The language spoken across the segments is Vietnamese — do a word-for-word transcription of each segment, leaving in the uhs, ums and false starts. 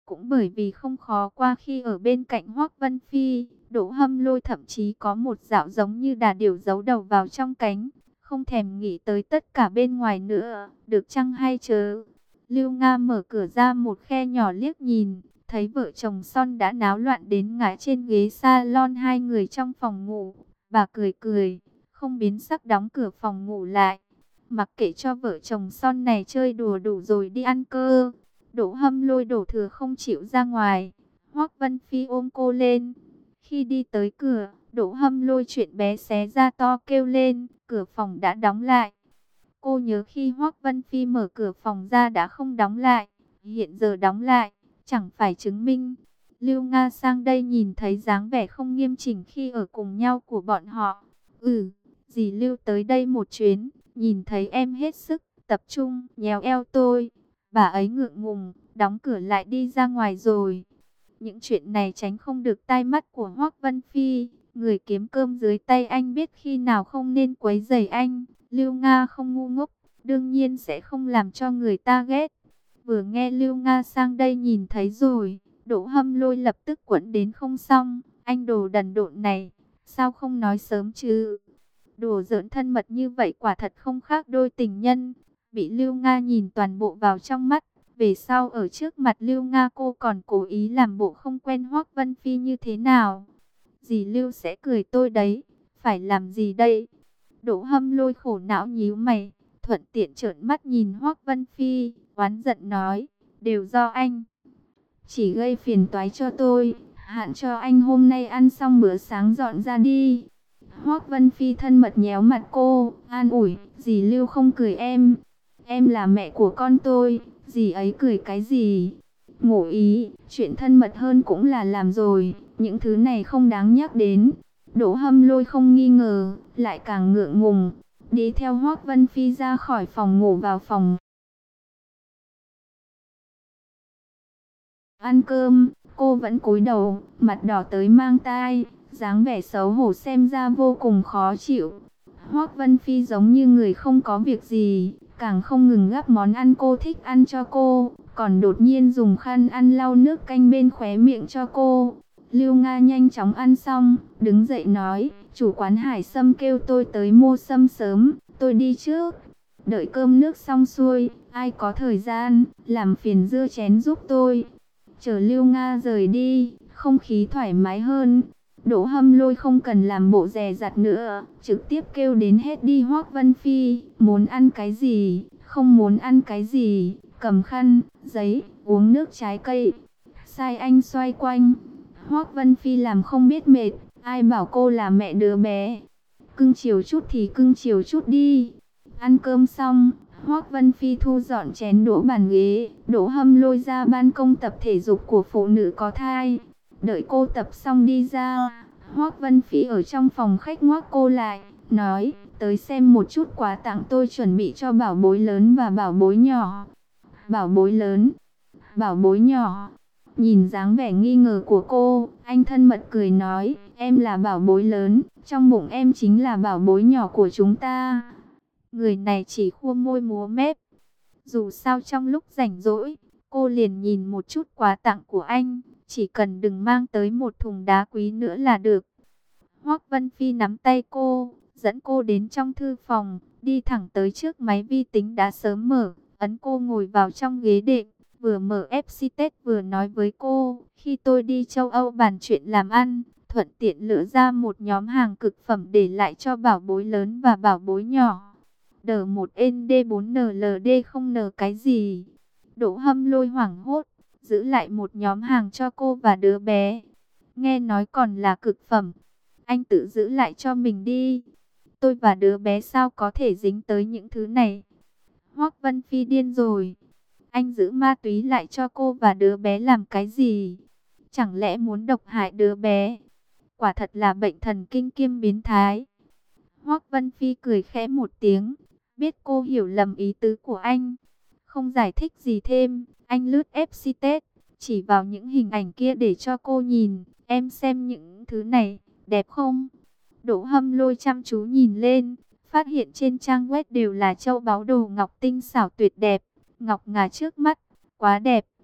Cũng bởi vì không khó qua khi ở bên cạnh Hoắc Vân Phi, Đỗ Hâm Lôi thậm chí có một dạo giống như đà điểu giấu đầu vào trong cánh, không thèm nghĩ tới tất cả bên ngoài nữa, được chăng hay chớ. Lưu Nga mở cửa ra một khe nhỏ liếc nhìn, thấy vợ chồng Son đã náo loạn đến ngã trên ghế salon hai người trong phòng ngủ. Bà cười cười, không biến sắc đóng cửa phòng ngủ lại. Mặc kệ cho vợ chồng Son này chơi đùa đủ rồi đi ăn cơ. Đỗ Hâm Lôi đổ thừa không chịu ra ngoài. Hoắc Vân Phi ôm cô lên. Khi đi tới cửa, Đỗ Hâm Lôi chuyện bé xé ra to kêu lên, cửa phòng đã đóng lại. Cô nhớ khi Hoắc Vân Phi mở cửa phòng ra đã không đóng lại, hiện giờ đóng lại, chẳng phải chứng minh. Lưu Nga sang đây nhìn thấy dáng vẻ không nghiêm chỉnh khi ở cùng nhau của bọn họ. Ừ, dì Lưu tới đây một chuyến, nhìn thấy em hết sức tập trung, nhéo eo tôi. Bà ấy ngượng ngùng, đóng cửa lại đi ra ngoài rồi. Những chuyện này tránh không được tai mắt của Hoắc Vân Phi. Người kiếm cơm dưới tay anh biết khi nào không nên quấy rầy anh. Lưu Nga không ngu ngốc, đương nhiên sẽ không làm cho người ta ghét. Vừa nghe Lưu Nga sang đây nhìn thấy rồi, Đỗ Hâm Lôi lập tức quẫn đến không xong. Anh đồ đần độn này, sao không nói sớm chứ? Đùa giỡn thân mật như vậy quả thật không khác đôi tình nhân. Bị Lưu Nga nhìn toàn bộ vào trong mắt. Về sau ở trước mặt Lưu Nga cô còn cố ý làm bộ không quen Hoắc Vân Phi như thế nào. Dì Lưu sẽ cười tôi đấy, phải làm gì đây? Đỗ Hâm Lôi khổ não nhíu mày, thuận tiện trợn mắt nhìn Hoắc Vân Phi, oán giận nói, đều do anh. Chỉ gây phiền toái cho tôi, hạn cho anh hôm nay ăn xong bữa sáng dọn ra đi. Hoắc Vân Phi thân mật nhéo mặt cô, an ủi, dì Lưu không cười em. Em là mẹ của con tôi, dì ấy cười cái gì? Ngụ ý, chuyện thân mật hơn cũng là làm rồi, những thứ này không đáng nhắc đến. Đỗ Hâm Lôi không nghi ngờ, lại càng ngượng ngùng, đi theo Hoắc Vân Phi ra khỏi phòng ngủ vào phòng ăn cơm. Cô vẫn cúi đầu, mặt đỏ tới mang tai, dáng vẻ xấu hổ xem ra vô cùng khó chịu. Hoắc Vân Phi giống như người không có việc gì, càng không ngừng gắp món ăn cô thích ăn cho cô, còn đột nhiên dùng khăn ăn lau nước canh bên khóe miệng cho cô. Lưu Nga nhanh chóng ăn xong, đứng dậy nói, chủ quán hải sâm kêu tôi tới mua sâm sớm, tôi đi trước. Đợi cơm nước xong xuôi, ai có thời gian, làm phiền dưa chén giúp tôi. Chờ Lưu Nga rời đi, không khí thoải mái hơn. Đỗ Hâm Lôi không cần làm bộ dè dặt nữa, trực tiếp kêu đến hết đi Hoắc Vân Phi, muốn ăn cái gì, không muốn ăn cái gì, cầm khăn, giấy, uống nước trái cây. Sai anh xoay quanh. Hoắc Vân Phi làm không biết mệt, ai bảo cô là mẹ đứa bé. Cưng chiều chút thì cưng chiều chút đi. Ăn cơm xong, Hoắc Vân Phi thu dọn chén đũa bàn ghế, Đỗ Hâm Lôi ra ban công tập thể dục của phụ nữ có thai. Đợi cô tập xong đi ra, Hoắc Vân Phi ở trong phòng khách ngoắc cô lại, nói, tới xem một chút quà tặng tôi chuẩn bị cho bảo bối lớn và bảo bối nhỏ. Bảo bối lớn, bảo bối nhỏ. Nhìn dáng vẻ nghi ngờ của cô, anh thân mật cười nói, em là bảo bối lớn, trong bụng em chính là bảo bối nhỏ của chúng ta. Người này chỉ khua môi múa mép. Dù sao trong lúc rảnh rỗi, cô liền nhìn một chút quà tặng của anh, chỉ cần đừng mang tới một thùng đá quý nữa là được. Hoắc Vân Phi nắm tay cô, dẫn cô đến trong thư phòng, đi thẳng tới trước máy vi tính đã sớm mở, ấn cô ngồi vào trong ghế đệm, vừa mở ép xê tết vừa nói với cô, khi tôi đi châu Âu bàn chuyện làm ăn, thuận tiện lựa ra một nhóm hàng cực phẩm để lại cho bảo bối lớn và bảo bối nhỏ. đê một en đê bốn en lờ đê không en cái gì? Đỗ Hâm Lôi hoảng hốt, giữ lại một nhóm hàng cho cô và đứa bé. Nghe nói còn là cực phẩm, anh tự giữ lại cho mình đi. Tôi và đứa bé sao có thể dính tới những thứ này? Hoắc Vân Phi điên rồi. Anh giữ ma túy lại cho cô và đứa bé làm cái gì? Chẳng lẽ muốn độc hại đứa bé? Quả thật là bệnh thần kinh kiêm biến thái. Hoắc Vân Phi cười khẽ một tiếng, biết cô hiểu lầm ý tứ của anh, không giải thích gì thêm. Anh lướt ép xê tết, chỉ vào những hình ảnh kia để cho cô nhìn. Em xem những thứ này, đẹp không? Đỗ Hâm Lôi chăm chú nhìn lên, phát hiện trên trang web đều là châu báu đồ ngọc tinh xảo tuyệt đẹp, ngọc ngà trước mắt, quá đẹp.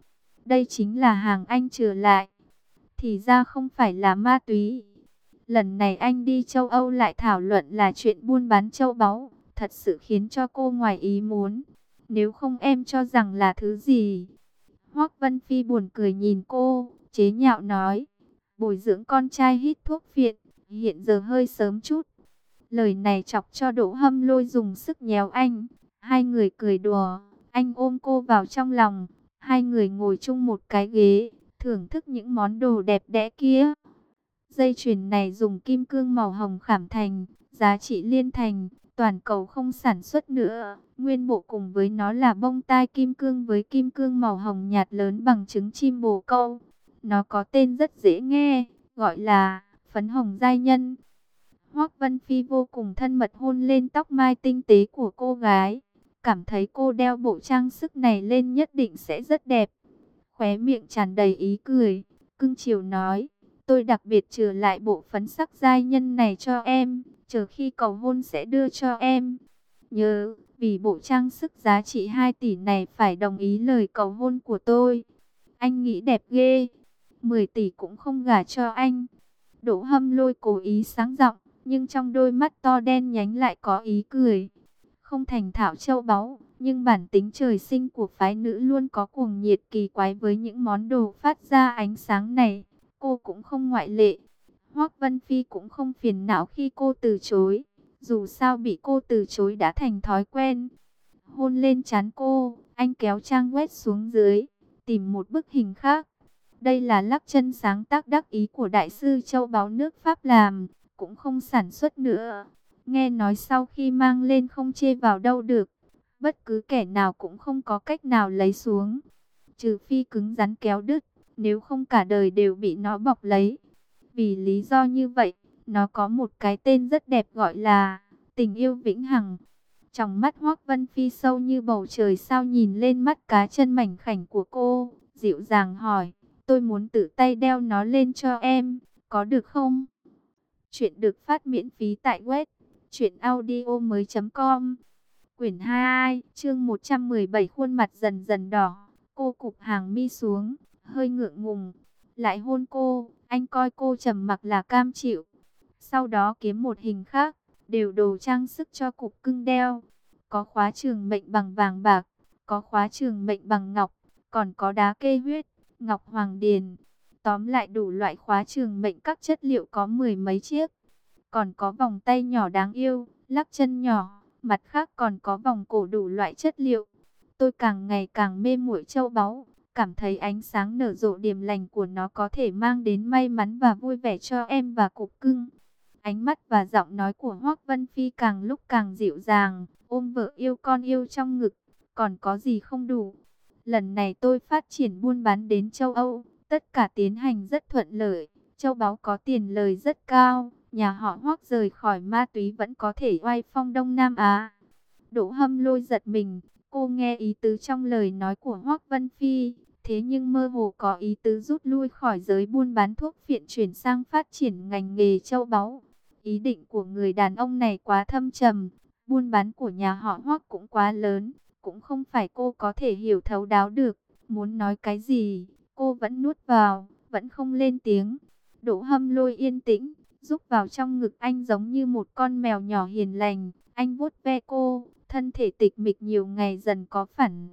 Đây chính là hàng anh trở lại. Thì ra không phải là ma túy. Lần này anh đi châu Âu lại thảo luận là chuyện buôn bán châu báu, thật sự khiến cho cô ngoài ý muốn. Nếu không em cho rằng là thứ gì? Hoắc Vân Phi buồn cười nhìn cô, chế nhạo nói, bồi dưỡng con trai hít thuốc phiện, hiện giờ hơi sớm chút. Lời này chọc cho Đỗ Hâm Lôi dùng sức nhéo anh. Hai người cười đùa, anh ôm cô vào trong lòng. Hai người ngồi chung một cái ghế, thưởng thức những món đồ đẹp đẽ kia. Dây chuyền này dùng kim cương màu hồng khảm thành, giá trị liên thành, toàn cầu không sản xuất nữa. Nguyên bộ cùng với nó là bông tai kim cương với kim cương màu hồng nhạt lớn bằng trứng chim bồ câu. Nó có tên rất dễ nghe, gọi là phấn hồng giai nhân. Hoắc Vân Phi vô cùng thân mật hôn lên tóc mai tinh tế của cô gái. Cảm thấy cô đeo bộ trang sức này lên nhất định sẽ rất đẹp. Khóe miệng tràn đầy ý cười, cưng chiều nói, tôi đặc biệt trừ lại bộ phấn sắc giai nhân này cho em, chờ khi cầu hôn sẽ đưa cho em. Nhớ, vì bộ trang sức giá trị hai tỷ này phải đồng ý lời cầu hôn của tôi. Anh nghĩ đẹp ghê, mười tỷ cũng không gả cho anh. Đỗ Hâm Lôi cố ý sáng giọng, nhưng trong đôi mắt to đen nhánh lại có ý cười. Không thành thạo châu báu, nhưng bản tính trời sinh của phái nữ luôn có cuồng nhiệt kỳ quái với những món đồ phát ra ánh sáng này. Cô cũng không ngoại lệ. Hoắc Vân Phi cũng không phiền não khi cô từ chối. Dù sao bị cô từ chối đã thành thói quen. Hôn lên trán cô, anh kéo trang web xuống dưới, tìm một bức hình khác. Đây là lắc chân sáng tác đắc ý của đại sư châu báu nước Pháp làm, cũng không sản xuất nữa. Nghe nói sau khi mang lên không chê vào đâu được. Bất cứ kẻ nào cũng không có cách nào lấy xuống. Trừ phi cứng rắn kéo đứt, nếu không cả đời đều bị nó bọc lấy. Vì lý do như vậy, nó có một cái tên rất đẹp gọi là tình yêu vĩnh hằng. Trong mắt Hoắc Vân Phi sâu như bầu trời sao nhìn lên mắt cá chân mảnh khảnh của cô, dịu dàng hỏi, tôi muốn tự tay đeo nó lên cho em, có được không? Chuyện được phát miễn phí tại web truyện audio mới chấm com. Quyển hai, chương một trăm mười bảy, khuôn mặt dần dần đỏ. Cô cụp hàng mi xuống, hơi ngượng ngùng. Lại hôn cô, anh coi cô trầm mặc là cam chịu. Sau đó kiếm một hình khác, đều đồ trang sức cho cục cưng đeo. Có khóa trường mệnh bằng vàng bạc, có khóa trường mệnh bằng ngọc, còn có đá kê huyết, ngọc hoàng điền. Tóm lại đủ loại khóa trường mệnh các chất liệu có mười mấy chiếc. Còn có vòng tay nhỏ đáng yêu, lắc chân nhỏ, mặt khác còn có vòng cổ đủ loại chất liệu. Tôi càng ngày càng mê muội châu báu, cảm thấy ánh sáng nở rộ điềm lành của nó có thể mang đến may mắn và vui vẻ cho em và cục cưng. Ánh mắt và giọng nói của Hoắc Vân Phi càng lúc càng dịu dàng, ôm vợ yêu con yêu trong ngực, còn có gì không đủ. Lần này tôi phát triển buôn bán đến châu Âu, tất cả tiến hành rất thuận lợi, châu báu có tiền lời rất cao, nhà họ Hoắc rời khỏi ma túy vẫn có thể oai phong Đông Nam Á. Đỗ Hâm Lôi giật mình, cô nghe ý tứ trong lời nói của Hoắc Vân Phi, thế nhưng mơ hồ có ý tứ rút lui khỏi giới buôn bán thuốc phiện chuyển sang phát triển ngành nghề châu báu. Ý định của người đàn ông này quá thâm trầm, buôn bán của nhà họ Hoắc cũng quá lớn, cũng không phải cô có thể hiểu thấu đáo được. Muốn nói cái gì, cô vẫn nuốt vào, vẫn không lên tiếng. Đỗ Hâm Lôi yên tĩnh, rúc vào trong ngực anh giống như một con mèo nhỏ hiền lành. Anh vuốt ve cô, thân thể tịch mịch nhiều ngày dần có phản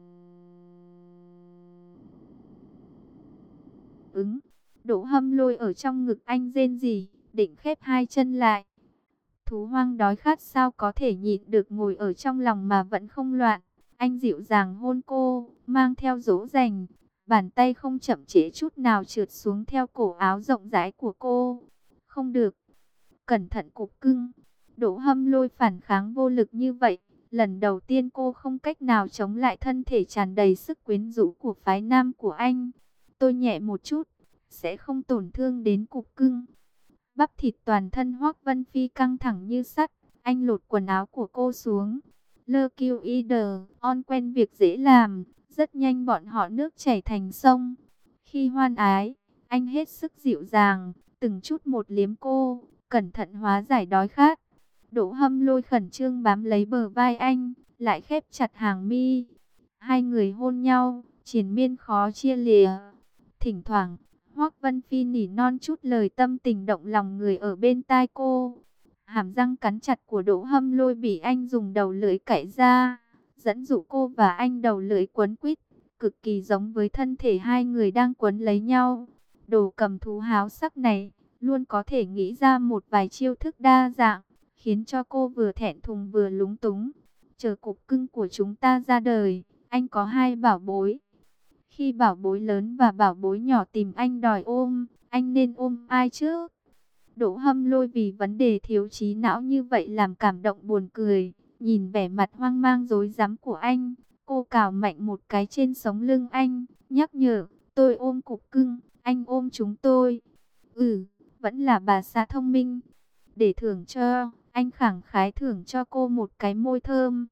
ứng. Đỗ Hâm Lôi ở trong ngực anh rên rỉ, định khép hai chân lại. Thú hoang đói khát sao có thể nhịn được, ngồi ở trong lòng mà vẫn không loạn. Anh dịu dàng hôn cô, mang theo dỗ dành. Bàn tay không chậm trễ chút nào trượt xuống theo cổ áo rộng rãi của cô. Không được. Cẩn thận cục cưng. Đỗ Hâm Lôi phản kháng vô lực như vậy. Lần đầu tiên cô không cách nào chống lại thân thể tràn đầy sức quyến rũ của phái nam của anh. Tôi nhẹ một chút, sẽ không tổn thương đến cục cưng. Bắp thịt toàn thân Hoắc Vân Phi căng thẳng như sắt. Anh lột quần áo của cô xuống. Lơ kiêu y đờ, on quen việc dễ làm. Rất nhanh bọn họ nước chảy thành sông. Khi hoan ái, anh hết sức dịu dàng, từng chút một liếm cô, cẩn thận hóa giải đói khát. Đỗ Hâm Lôi khẩn trương bám lấy bờ vai anh, lại khép chặt hàng mi. Hai người hôn nhau, triền miên khó chia lìa. Thỉnh thoảng, Hoắc Vân Phi nỉ non chút lời tâm tình động lòng người ở bên tai cô. Hàm răng cắn chặt của Đỗ Hâm Lôi bị anh dùng đầu lưỡi cạy ra, dẫn dụ cô và anh đầu lưỡi quấn quýt, cực kỳ giống với thân thể hai người đang quấn lấy nhau. Đồ cầm thú háo sắc này luôn có thể nghĩ ra một vài chiêu thức đa dạng, khiến cho cô vừa thẹn thùng vừa lúng túng. Chờ cục cưng của chúng ta ra đời, anh có hai bảo bối. Khi bảo bối lớn và bảo bối nhỏ tìm anh đòi ôm, anh nên ôm ai trước? Đỗ Hâm Lôi vì vấn đề thiếu trí não như vậy làm cảm động buồn cười. Nhìn vẻ mặt hoang mang rối rắm của anh, cô cào mạnh một cái trên sống lưng anh, nhắc nhở, tôi ôm cục cưng, anh ôm chúng tôi. Ừ, vẫn là bà xã thông minh. Để thưởng cho, anh khẳng khái thưởng cho cô một cái môi thơm.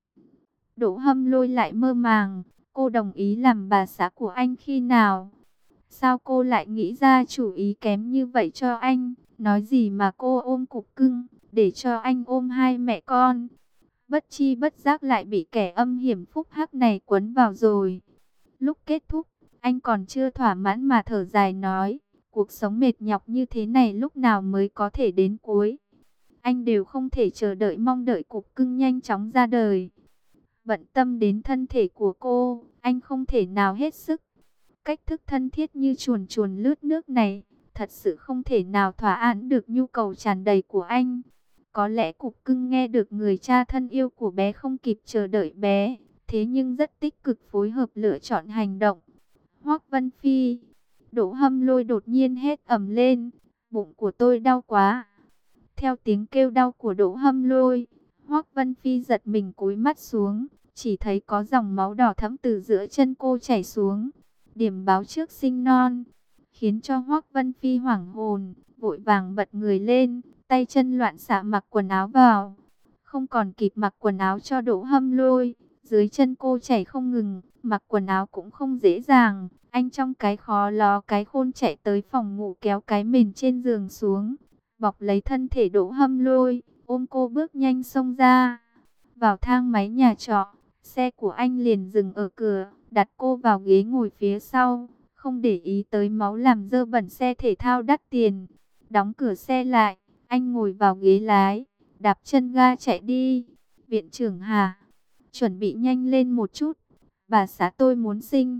Đỗ Hâm Lôi lại mơ màng, cô đồng ý làm bà xã của anh khi nào? Sao cô lại nghĩ ra chủ ý kém như vậy cho anh? Nói gì mà cô ôm cục cưng, để cho anh ôm hai mẹ con. Bất chi bất giác lại bị kẻ âm hiểm phúc hắc này quấn vào rồi. Lúc kết thúc, anh còn chưa thỏa mãn mà thở dài nói, cuộc sống mệt nhọc như thế này lúc nào mới có thể đến cuối. Anh đều không thể chờ đợi mong đợi cục cưng nhanh chóng ra đời. Bận tâm đến thân thể của cô, anh không thể nào hết sức. Cách thức thân thiết như chuồn chuồn lướt nước này, thật sự không thể nào thỏa mãn được nhu cầu tràn đầy của anh. Có lẽ cục cưng nghe được người cha thân yêu của bé không kịp chờ đợi bé, thế nhưng rất tích cực phối hợp lựa chọn hành động. Hoắc Vân Phi, Đỗ Hâm Lôi đột nhiên hét ầm lên, bụng của tôi đau quá. Theo tiếng kêu đau của Đỗ Hâm Lôi, Hoắc Vân Phi giật mình cúi mắt xuống, chỉ thấy có dòng máu đỏ thẫm từ giữa chân cô chảy xuống, điểm báo trước sinh non, khiến cho Hoắc Vân Phi hoảng hồn, vội vàng bật người lên, tay chân loạn xạ mặc quần áo vào. Không còn kịp mặc quần áo cho Đỗ Hâm Lôi, dưới chân cô chảy không ngừng, mặc quần áo cũng không dễ dàng. Anh trong cái khó ló cái khôn chạy tới phòng ngủ kéo cái mền trên giường xuống, bọc lấy thân thể Đỗ Hâm Lôi, ôm cô bước nhanh xông ra. Vào thang máy nhà trọ, xe của anh liền dừng ở cửa, đặt cô vào ghế ngồi phía sau, không để ý tới máu làm dơ bẩn xe thể thao đắt tiền. Đóng cửa xe lại, anh ngồi vào ghế lái, đạp chân ga chạy đi. Viện trưởng Hà, chuẩn bị nhanh lên một chút, bà xã tôi muốn sinh.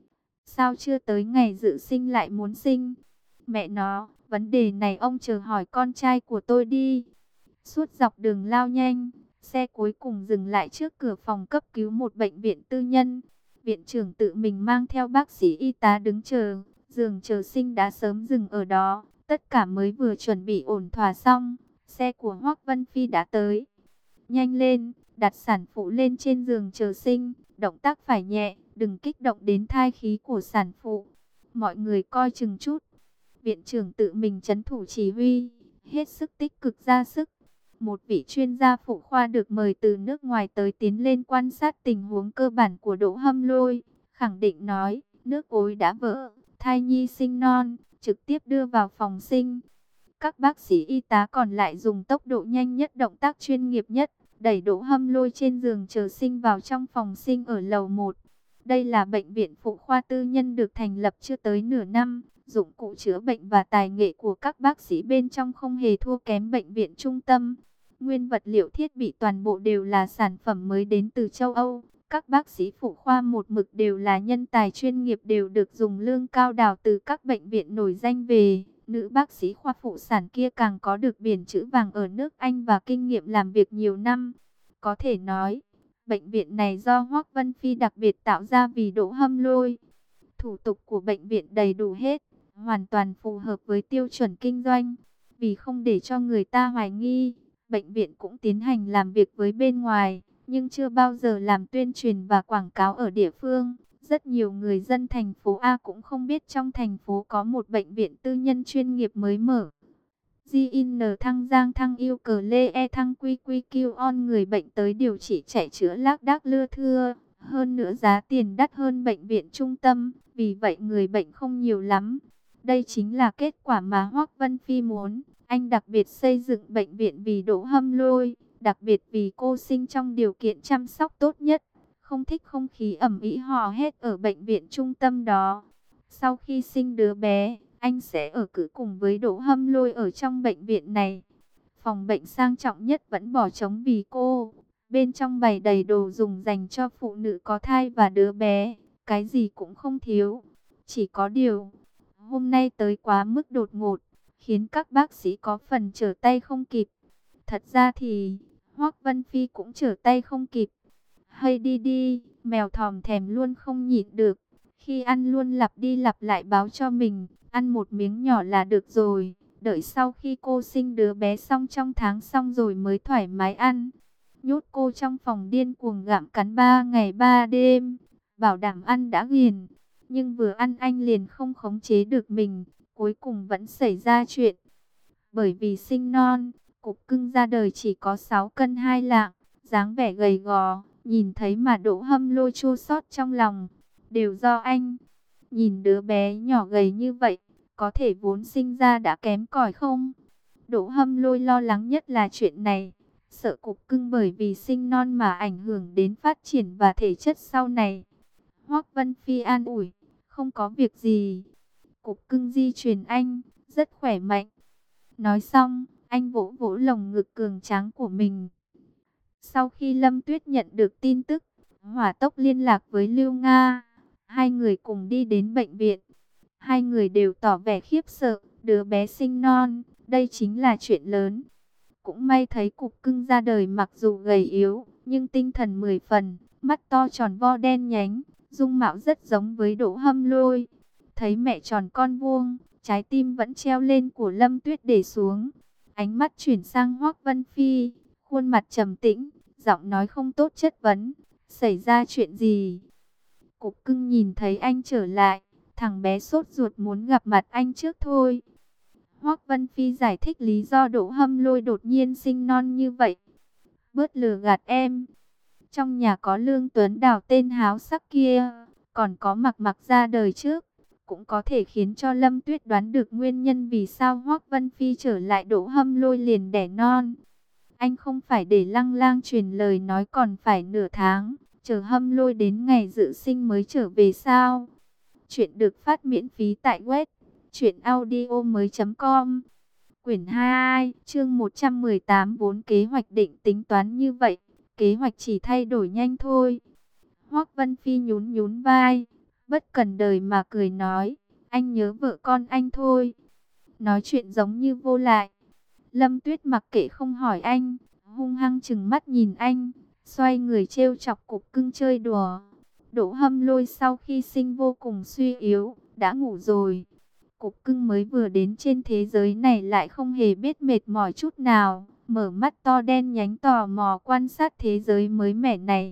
Sao chưa tới ngày dự sinh lại muốn sinh? Mẹ nó, vấn đề này ông chờ hỏi con trai của tôi đi. Suốt dọc đường lao nhanh, xe cuối cùng dừng lại trước cửa phòng cấp cứu một bệnh viện tư nhân. Viện trưởng tự mình mang theo bác sĩ y tá đứng chờ, giường chờ sinh đã sớm dừng ở đó. Tất cả mới vừa chuẩn bị ổn thỏa xong, xe của Hoắc Vân Phi đã tới. Nhanh lên, đặt sản phụ lên trên giường chờ sinh, động tác phải nhẹ, đừng kích động đến thai khí của sản phụ. Mọi người coi chừng chút. Viện trưởng tự mình trấn thủ chỉ huy, hết sức tích cực ra sức. Một vị chuyên gia phụ khoa được mời từ nước ngoài tới tiến lên quan sát tình huống cơ bản của Đỗ Hâm Lôi, khẳng định nói, nước ối đã vỡ, thai nhi sinh non, trực tiếp đưa vào phòng sinh. Các bác sĩ y tá còn lại dùng tốc độ nhanh nhất, động tác chuyên nghiệp nhất, đẩy Đỗ Hâm Lôi trên giường chờ sinh vào trong phòng sinh ở lầu một. Đây là bệnh viện phụ khoa tư nhân được thành lập chưa tới nửa năm. Dụng cụ chữa bệnh và tài nghệ của các bác sĩ bên trong không hề thua kém bệnh viện trung tâm. Nguyên vật liệu thiết bị toàn bộ đều là sản phẩm mới đến từ châu Âu. Các bác sĩ phụ khoa một mực đều là nhân tài chuyên nghiệp, đều được dùng lương cao đào từ các bệnh viện nổi danh về. Nữ bác sĩ khoa phụ sản kia càng có được biển chữ vàng ở nước Anh và kinh nghiệm làm việc nhiều năm. Có thể nói, bệnh viện này do Hoắc Vân Phi đặc biệt tạo ra vì Đỗ Hâm Lôi. Thủ tục của bệnh viện đầy đủ hết, hoàn toàn phù hợp với tiêu chuẩn kinh doanh. Vì không để cho người ta hoài nghi, bệnh viện cũng tiến hành làm việc với bên ngoài, nhưng chưa bao giờ làm tuyên truyền và quảng cáo ở địa phương. Rất nhiều người dân thành phố A cũng không biết trong thành phố có một bệnh viện tư nhân chuyên nghiệp mới mở. giê en Thăng Giang Thăng Yêu Cờ Lê E Thăng Quy Quy Kiêu On, người bệnh tới điều trị chạy chữa lác đác lưa thưa. Hơn nữa giá tiền đắt hơn bệnh viện trung tâm, vì vậy người bệnh không nhiều lắm. Đây chính là kết quả mà Hoắc Vân Phi muốn. Anh đặc biệt xây dựng bệnh viện vì Đỗ Hâm Lôi, đặc biệt vì cô sinh trong điều kiện chăm sóc tốt nhất. không thích không khí ầm ĩ hò hét ở bệnh viện trung tâm đó. Sau khi sinh đứa bé, anh sẽ ở cữ cùng với Đỗ Hâm Lôi ở trong bệnh viện này. Phòng bệnh sang trọng nhất vẫn bỏ trống vì cô. Bên trong bày đầy đồ dùng dành cho phụ nữ có thai và đứa bé. Cái gì cũng không thiếu. Chỉ có điều, hôm nay tới quá mức đột ngột, khiến các bác sĩ có phần trở tay không kịp. Thật ra thì, Hoắc Vân Phi cũng trở tay không kịp. Hay đi đi, mèo thòm thèm luôn không nhịn được. Khi ăn luôn lặp đi lặp lại báo cho mình, ăn một miếng nhỏ là được rồi. Đợi sau khi cô sinh đứa bé xong trong tháng xong rồi mới thoải mái ăn. Nhốt cô trong phòng điên cuồng gặm cắn ba ngày ba đêm. Bảo đảm ăn đã ghiền. Nhưng vừa ăn anh liền không khống chế được mình. Cuối cùng vẫn xảy ra chuyện. Bởi vì sinh non, cục cưng ra đời chỉ có sáu cân hai lạng. Dáng vẻ gầy gò. Nhìn thấy mà Đỗ Hâm Lôi chua xót trong lòng. Đều do anh. Nhìn đứa bé nhỏ gầy như vậy, có thể vốn sinh ra đã kém cỏi không? Đỗ Hâm Lôi lo lắng nhất là chuyện này. Sợ cục cưng bởi vì sinh non mà ảnh hưởng đến phát triển và thể chất sau này. Hoắc Vân Phi an ủi, không có việc gì. Cục cưng di truyền anh, rất khỏe mạnh. Nói xong, anh vỗ vỗ lồng ngực cường tráng của mình. Sau khi Lâm Tuyết nhận được tin tức, hỏa tốc liên lạc với Lưu Nga. Hai người cùng đi đến bệnh viện. Hai người đều tỏ vẻ khiếp sợ, đứa bé sinh non, đây chính là chuyện lớn. Cũng may thấy cục cưng ra đời mặc dù gầy yếu, nhưng tinh thần mười phần, mắt to tròn vo đen nhánh, dung mạo rất giống với Đỗ Hâm Lôi. Thấy mẹ tròn con vuông, trái tim vẫn treo lên của Lâm Tuyết để xuống. Ánh mắt chuyển sang Hoắc Vân Phi, khuôn mặt trầm tĩnh, giọng nói không tốt chất vấn, xảy ra chuyện gì? Cục cưng nhìn thấy anh trở lại, thằng bé sốt ruột muốn gặp mặt anh trước thôi. Hoắc Vân Phi giải thích lý do Đỗ Hâm Lôi đột nhiên sinh non như vậy. Bớt lừa gạt em. Trong nhà có Lương Tuấn Đào tên háo sắc kia, còn có Mặc Mặc ra đời trước. Cũng có thể khiến cho Lâm Tuyết đoán được nguyên nhân vì sao Hoắc Vân Phi trở lại Đỗ Hâm Lôi liền đẻ non. Anh không phải để Lăng Lang truyền lời nói còn phải nửa tháng, chờ Hâm Lôi đến ngày dự sinh mới trở về sao? Chuyện được phát miễn phí tại web truyệnaudiomoi chấm com. Quyển hai, chương một trăm mười tám, vốn kế hoạch định tính toán như vậy, kế hoạch chỉ thay đổi nhanh thôi. Hoắc Vân Phi nhún nhún vai, bất cần đời mà cười nói, anh nhớ vợ con anh thôi. Nói chuyện giống như vô lại. Lâm Tuyết mặc kệ không hỏi anh, hung hăng trừng mắt nhìn anh, xoay người trêu chọc cục cưng chơi đùa. Đỗ Hâm Lôi sau khi sinh vô cùng suy yếu, đã ngủ rồi. Cục cưng mới vừa đến trên thế giới này lại không hề biết mệt mỏi chút nào, mở mắt to đen nhánh tò mò quan sát thế giới mới mẻ này.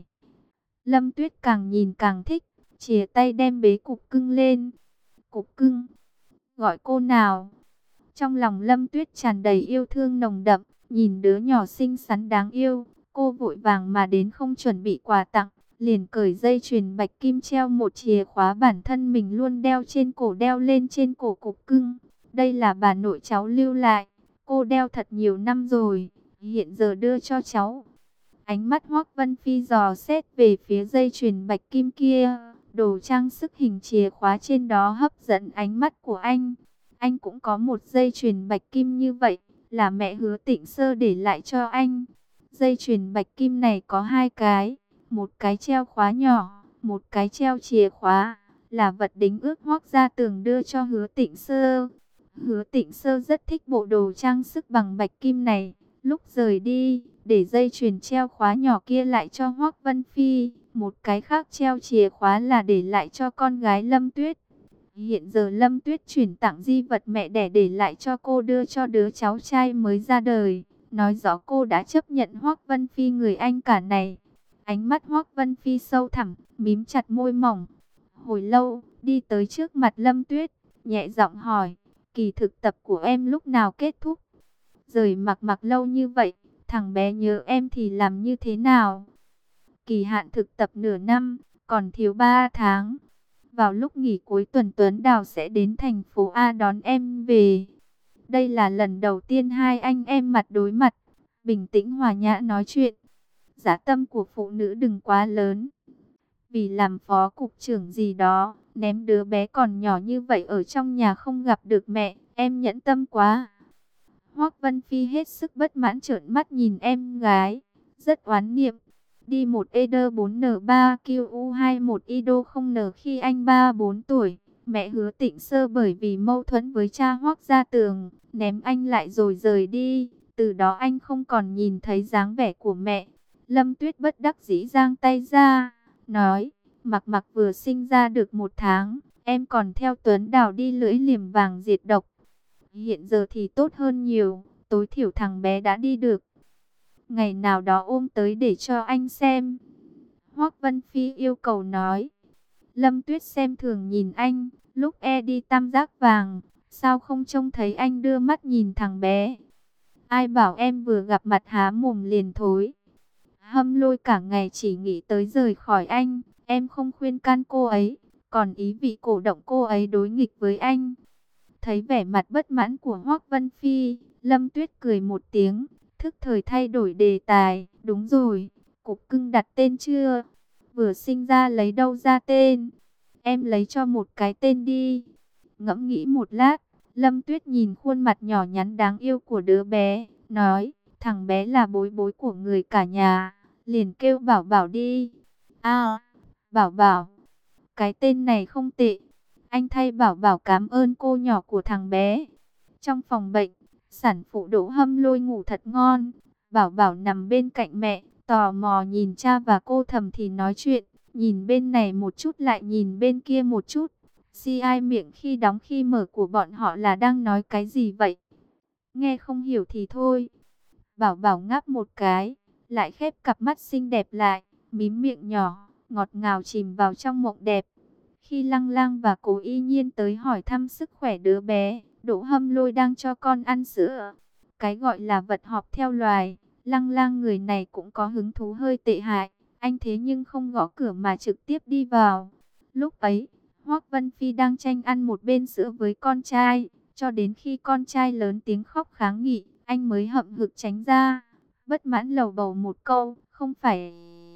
Lâm Tuyết càng nhìn càng thích, chìa tay đem bế cục cưng lên. Cục cưng, gọi cô nào. Trong lòng Lâm Tuyết tràn đầy yêu thương nồng đậm, nhìn đứa nhỏ xinh xắn đáng yêu, cô vội vàng mà đến không chuẩn bị quà tặng, liền cởi dây chuyền bạch kim treo một chìa khóa bản thân mình luôn đeo trên cổ đeo lên trên cổ cục cưng. Đây là bà nội cháu lưu lại, cô đeo thật nhiều năm rồi, hiện giờ đưa cho cháu. Ánh mắt Hoắc Vân Phi dò xét về phía dây chuyền bạch kim kia, đồ trang sức hình chìa khóa trên đó hấp dẫn ánh mắt của anh. Anh cũng có một dây chuyền bạch kim như vậy, là mẹ Hứa Tịnh Sơ để lại cho anh. Dây chuyền bạch kim này có hai cái, một cái treo khóa nhỏ, một cái treo chìa khóa, là vật đính ước Hoắc gia Tường đưa cho Hứa Tịnh Sơ. Hứa Tịnh Sơ rất thích bộ đồ trang sức bằng bạch kim này, lúc rời đi, để dây chuyền treo khóa nhỏ kia lại cho Hoắc Vân Phi, một cái khác treo chìa khóa là để lại cho con gái Lâm Tuyết. Hiện giờ Lâm Tuyết chuyển tặng di vật mẹ đẻ để lại cho cô đưa cho đứa cháu trai mới ra đời, nói rõ cô đã chấp nhận Hoắc Vân Phi người anh cả này. Ánh mắt Hoắc Vân Phi sâu thẳm, mím chặt môi mỏng. Hồi lâu, đi tới trước mặt Lâm Tuyết, nhẹ giọng hỏi, kỳ thực tập của em lúc nào kết thúc? Rời Mặc Mặc lâu như vậy, thằng bé nhớ em thì làm như thế nào? Kỳ hạn thực tập nửa năm, còn thiếu ba tháng. Vào lúc nghỉ cuối tuần Tuấn Đào sẽ đến thành phố A đón em về. Đây là lần đầu tiên hai anh em mặt đối mặt, bình tĩnh hòa nhã nói chuyện. Dã tâm của phụ nữ đừng quá lớn. vì làm phó cục trưởng gì đó, ném đứa bé còn nhỏ như vậy ở trong nhà không gặp được mẹ, em nhẫn tâm quá. Hoắc Vân Phi hết sức bất mãn trợn mắt nhìn em gái, rất oán niệm. Đi một E D bốn N ba Q U hai một I D O không N khi anh ba bốn tuổi, mẹ Hứa Tịnh Sơ bởi vì mâu thuẫn với cha Hoắc Gia Tường, ném anh lại rồi rời đi. Từ đó anh không còn nhìn thấy dáng vẻ của mẹ. Lâm Tuyết bất đắc dĩ giang tay ra, nói, Mặc Mặc vừa sinh ra được một tháng, em còn theo Tuấn Đào đi lưỡi liềm vàng diệt độc. Hiện giờ thì tốt hơn nhiều, tối thiểu thằng bé đã đi được. Ngày nào đó ôm tới để cho anh xem. Hoắc Vân Phi yêu cầu nói. Lâm Tuyết xem thường nhìn anh, lúc e đi tam giác vàng, sao không trông thấy anh đưa mắt nhìn thằng bé. Ai bảo em vừa gặp mặt há mồm liền thối. Hâm Lôi cả ngày chỉ nghĩ tới rời khỏi anh, em không khuyên can cô ấy, còn ý vị cổ động cô ấy đối nghịch với anh. Thấy vẻ mặt bất mãn của Hoắc Vân Phi, Lâm Tuyết cười một tiếng, thức thời thay đổi đề tài. Đúng rồi, cục cưng đặt tên chưa? Vừa sinh ra lấy đâu ra tên? Em lấy cho một cái tên đi. Ngẫm nghĩ một lát, Lâm Tuyết nhìn khuôn mặt nhỏ nhắn đáng yêu của đứa bé, nói, thằng bé là bối bối của người cả nhà, liền kêu Bảo Bảo đi. À, Bảo Bảo, cái tên này không tệ. Anh thay Bảo Bảo cảm ơn cô nhỏ của thằng bé. Trong phòng bệnh, sản phụ Đỗ Hâm Lôi ngủ thật ngon. Bảo Bảo nằm bên cạnh mẹ, tò mò nhìn cha và cô thầm thì nói chuyện. Nhìn bên này một chút lại nhìn bên kia một chút. Si ai miệng khi đóng khi mở của bọn họ là đang nói cái gì vậy? Nghe không hiểu thì thôi. Bảo Bảo ngáp một cái, lại khép cặp mắt xinh đẹp lại, mím miệng nhỏ, ngọt ngào chìm vào trong mộng đẹp. Khi Lăng Lang và Cố Y Nhiên tới hỏi thăm sức khỏe đứa bé, Đỗ Hâm Lôi đang cho con ăn sữa. Cái gọi là vật họp theo loài, Lăng Lang người này cũng có hứng thú hơi tệ hại. Anh thế nhưng không gõ cửa mà trực tiếp đi vào. Lúc ấy, Hoắc Vân Phi đang tranh ăn một bên sữa với con trai, cho đến khi con trai lớn tiếng khóc kháng nghị, anh mới hậm hực tránh ra, bất mãn lầu bầu một câu, không phải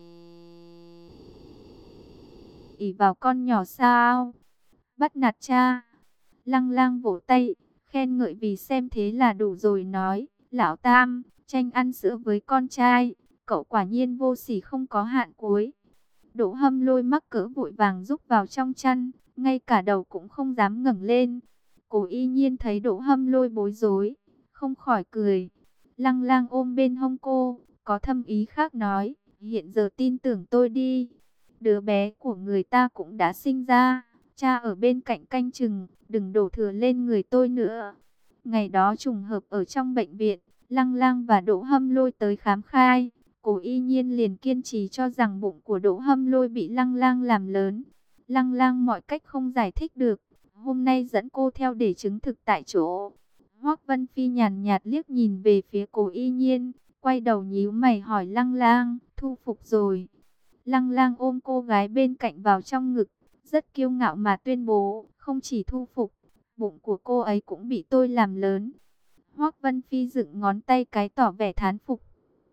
ỷ vào con nhỏ sao? Bắt nạt cha. Lăng Lang vỗ tay, khen ngợi vì xem thế là đủ rồi, nói, lão Tam, tranh ăn sữa với con trai, cậu quả nhiên vô sỉ không có hạn cuối. Đỗ Hâm Lôi mắc cỡ vội vàng rúc vào trong chăn, ngay cả đầu cũng không dám ngẩng lên. Cố Y Nhiên thấy Đỗ Hâm Lôi bối rối, không khỏi cười. Lăng Lang ôm bên hông cô, có thâm ý khác nói, hiện giờ tin tưởng tôi đi. Đứa bé của người ta cũng đã sinh ra, cha ở bên cạnh canh chừng, đừng đổ thừa lên người tôi nữa. Ngày đó trùng hợp ở trong bệnh viện, Lăng Lang và Đỗ Hâm Lôi tới khám khai. Cố Y Nhiên liền kiên trì cho rằng bụng của Đỗ Hâm Lôi bị Lăng Lang làm lớn. Lăng Lang mọi cách không giải thích được, hôm nay dẫn cô theo để chứng thực tại chỗ. Hoắc Vân Phi nhàn nhạt liếc nhìn về phía Cố Y Nhiên, quay đầu nhíu mày hỏi Lăng Lang, thu phục rồi? Lăng Lang ôm cô gái bên cạnh vào trong ngực, rất kiêu ngạo mà tuyên bố, không chỉ thu phục, bụng của cô ấy cũng bị tôi làm lớn. Hoắc Vân Phi dựng ngón tay cái tỏ vẻ thán phục.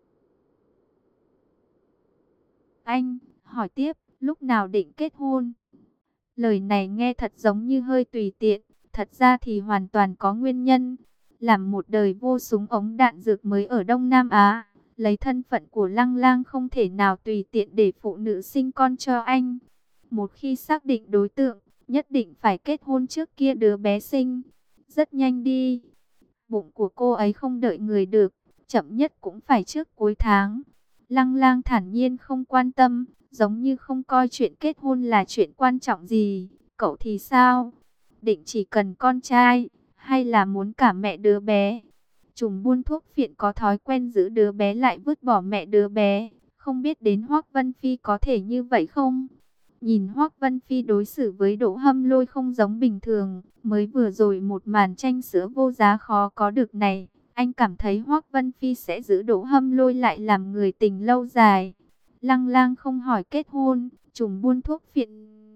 Anh, hỏi tiếp, lúc nào định kết hôn? Lời này nghe thật giống như hơi tùy tiện, thật ra thì hoàn toàn có nguyên nhân. Làm một đời vô súng ống đạn dược mới ở Đông Nam Á, lấy thân phận của Lăng Lang không thể nào tùy tiện để phụ nữ sinh con cho anh. Một khi xác định đối tượng, nhất định phải kết hôn trước kia đứa bé sinh. Rất nhanh đi. Bụng của cô ấy không đợi người được, chậm nhất cũng phải trước cuối tháng. Lăng Lang thản nhiên không quan tâm, giống như không coi chuyện kết hôn là chuyện quan trọng gì. Cậu thì sao? Định chỉ cần con trai, hay là muốn cả mẹ đứa bé? Trùm buôn thuốc phiện có thói quen giữ đứa bé lại vứt bỏ mẹ đứa bé. Không biết đến Hoắc Vân Phi có thể như vậy không? Nhìn Hoắc Vân Phi đối xử với Đỗ Hâm Lôi không giống bình thường. Mới vừa rồi một màn tranh sữa vô giá khó có được này, anh cảm thấy Hoắc Vân Phi sẽ giữ Đỗ Hâm Lôi lại làm người tình lâu dài. Lăng Lang không hỏi kết hôn, trùm buôn thuốc phiện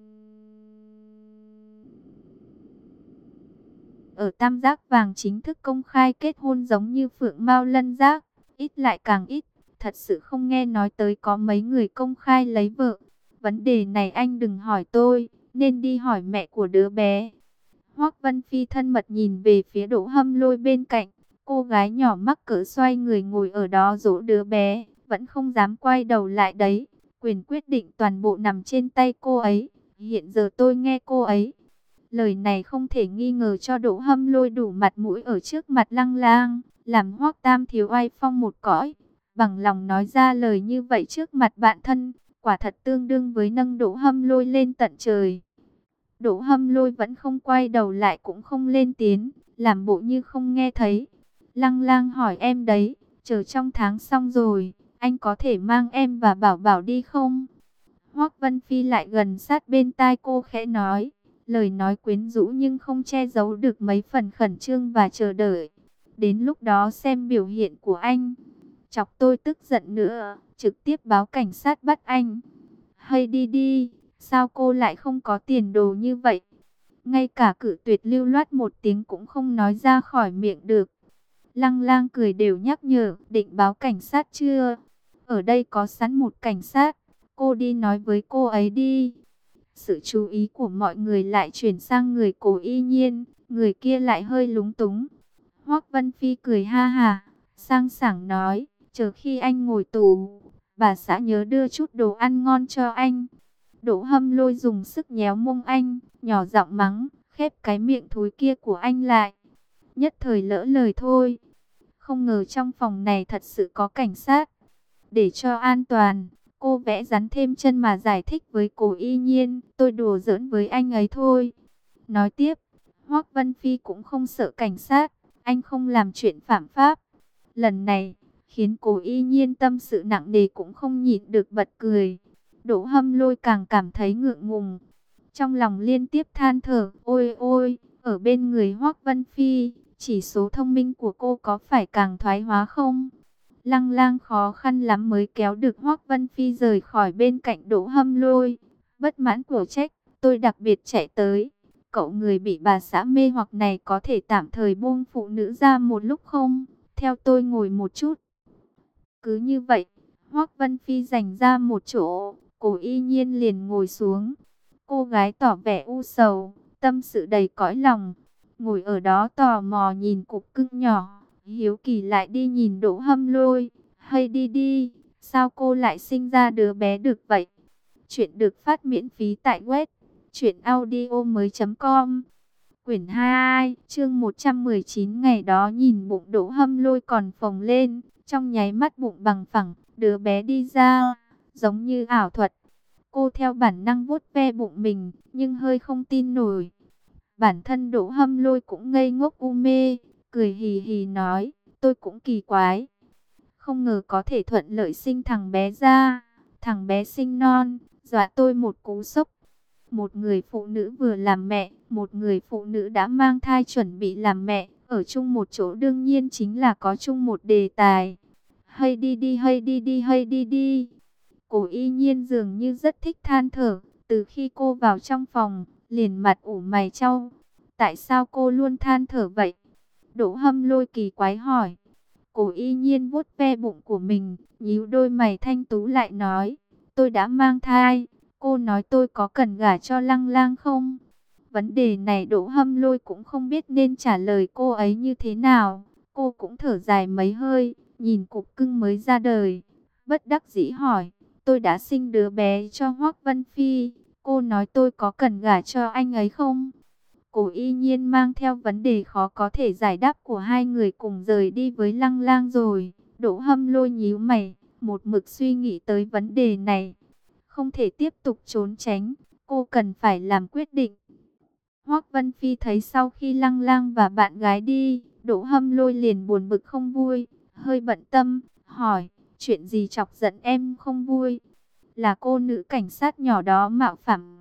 ở Tam Giác Vàng chính thức công khai kết hôn giống như Phượng Mao Lân Giác, ít lại càng ít, thật sự không nghe nói tới có mấy người công khai lấy vợ. Vấn đề này anh đừng hỏi tôi, nên đi hỏi mẹ của đứa bé. Hoắc Vân Phi thân mật nhìn về phía Đỗ Hâm Lôi bên cạnh. Cô gái nhỏ mắc cỡ xoay người ngồi ở đó dỗ đứa bé, vẫn không dám quay đầu lại đấy. Quyền quyết định toàn bộ nằm trên tay cô ấy. Hiện giờ tôi nghe cô ấy. Lời này không thể nghi ngờ cho Đỗ Hâm Lôi đủ mặt mũi ở trước mặt Lăng Lang, làm Hoắc Tam thiếu oai phong một cõi. Bằng lòng nói ra lời như vậy trước mặt bạn thân, quả thật tương đương với nâng Đỗ Hâm Lôi lên tận trời. Đỗ Hâm Lôi vẫn không quay đầu lại cũng không lên tiếng, làm bộ như không nghe thấy. Lăng Lang hỏi em đấy, chờ trong tháng xong rồi, anh có thể mang em và Bảo Bảo đi không? Hoắc Vân Phi lại gần sát bên tai cô khẽ nói, lời nói quyến rũ nhưng không che giấu được mấy phần khẩn trương và chờ đợi. Đến lúc đó xem biểu hiện của anh. Chọc tôi tức giận nữa, trực tiếp báo cảnh sát bắt anh. Hay đi đi, sao cô lại không có tiền đồ như vậy? Ngay cả cự tuyệt lưu loát một tiếng cũng không nói ra khỏi miệng được. Lăng Lang cười đều nhắc nhở, định báo cảnh sát chưa? Ở đây có sẵn một cảnh sát, cô đi nói với cô ấy đi. Sự chú ý của mọi người lại chuyển sang người Cổ Y Nhiên, người kia lại hơi lúng túng. Hoắc Vân Phi cười ha hà, sang sảng nói, chờ khi anh ngồi tù, bà xã nhớ đưa chút đồ ăn ngon cho anh. Đỗ Hâm Lôi dùng sức nhéo mông anh, nhỏ giọng mắng, khép cái miệng thối kia của anh lại. Nhất thời lỡ lời thôi. Không ngờ trong phòng này thật sự có cảnh sát. Để cho an toàn, cô vẽ rắn thêm chân mà giải thích với Cổ Y Nhiên, tôi đùa giỡn với anh ấy thôi. Nói tiếp, Hoắc Vân Phi cũng không sợ cảnh sát, anh không làm chuyện phạm pháp. Lần này, khiến Cổ Y Nhiên tâm sự nặng nề cũng không nhịn được bật cười. Đỗ Hâm Lôi càng cảm thấy ngượng ngùng. Trong lòng liên tiếp than thở, ôi ôi, ở bên người Hoắc Vân Phi, chỉ số thông minh của cô có phải càng thoái hóa không? Lăng Lang khó khăn lắm mới kéo được Hoắc Vân Phi rời khỏi bên cạnh Đỗ Hâm Lôi. Bất mãn của trách, tôi đặc biệt chạy tới. Cậu người bị bà xã mê hoặc này có thể tạm thời buông phụ nữ ra một lúc không? Theo tôi ngồi một chút. Cứ như vậy, Hoắc Vân Phi dành ra một chỗ, Cổ Y Nhiên liền ngồi xuống. Cô gái tỏ vẻ u sầu, tâm sự đầy cõi lòng. Ngồi ở đó tò mò nhìn cục cưng nhỏ, hiếu kỳ lại đi nhìn Đỗ Hâm Lôi. Hay đi đi, sao cô lại sinh ra đứa bé được vậy? Chuyện được phát miễn phí tại web truyệnaudiomoi.com. Quyển hai, chương một trăm mười chín. Ngày đó nhìn bụng Đỗ Hâm Lôi còn phồng lên, trong nháy mắt bụng bằng phẳng, đứa bé đi ra, giống như ảo thuật. Cô theo bản năng vuốt ve bụng mình, nhưng hơi không tin nổi. Bản thân Đỗ Hâm Lôi cũng ngây ngốc u mê, cười hì hì nói, tôi cũng kỳ quái. Không ngờ có thể thuận lợi sinh thằng bé ra, thằng bé sinh non, dọa tôi một cú sốc. Một người phụ nữ vừa làm mẹ, một người phụ nữ đã mang thai chuẩn bị làm mẹ, ở chung một chỗ đương nhiên chính là có chung một đề tài. Hay đi đi, hay đi đi, hay đi đi. Cổ Y Nhiên dường như rất thích than thở, từ khi cô vào trong phòng, liền mặt ủ mày chau. Tại sao cô luôn than thở vậy? Đỗ Hâm Lôi kỳ quái hỏi. Cổ Y Nhiên vuốt ve bụng của mình, nhíu đôi mày thanh tú lại nói, tôi đã mang thai, cô nói tôi có cần gả cho Lăng Lang không? Vấn đề này Đỗ Hâm Lôi cũng không biết nên trả lời cô ấy như thế nào. Cô cũng thở dài mấy hơi, nhìn cục cưng mới ra đời, bất đắc dĩ hỏi, tôi đã sinh đứa bé cho Hoắc Vân Phi, cô nói tôi có cần gả cho anh ấy không? Cổ Y Nhiên mang theo vấn đề khó có thể giải đáp của hai người cùng rời đi với Lăng Lang rồi. Đỗ Hâm Lôi nhíu mày, một mực suy nghĩ tới vấn đề này. Không thể tiếp tục trốn tránh, cô cần phải làm quyết định. Hoắc Vân Phi thấy sau khi Lăng Lang và bạn gái đi, Đỗ Hâm Lôi liền buồn bực không vui, hơi bận tâm, hỏi, chuyện gì chọc giận em không vui? Là cô nữ cảnh sát nhỏ đó mạo phạm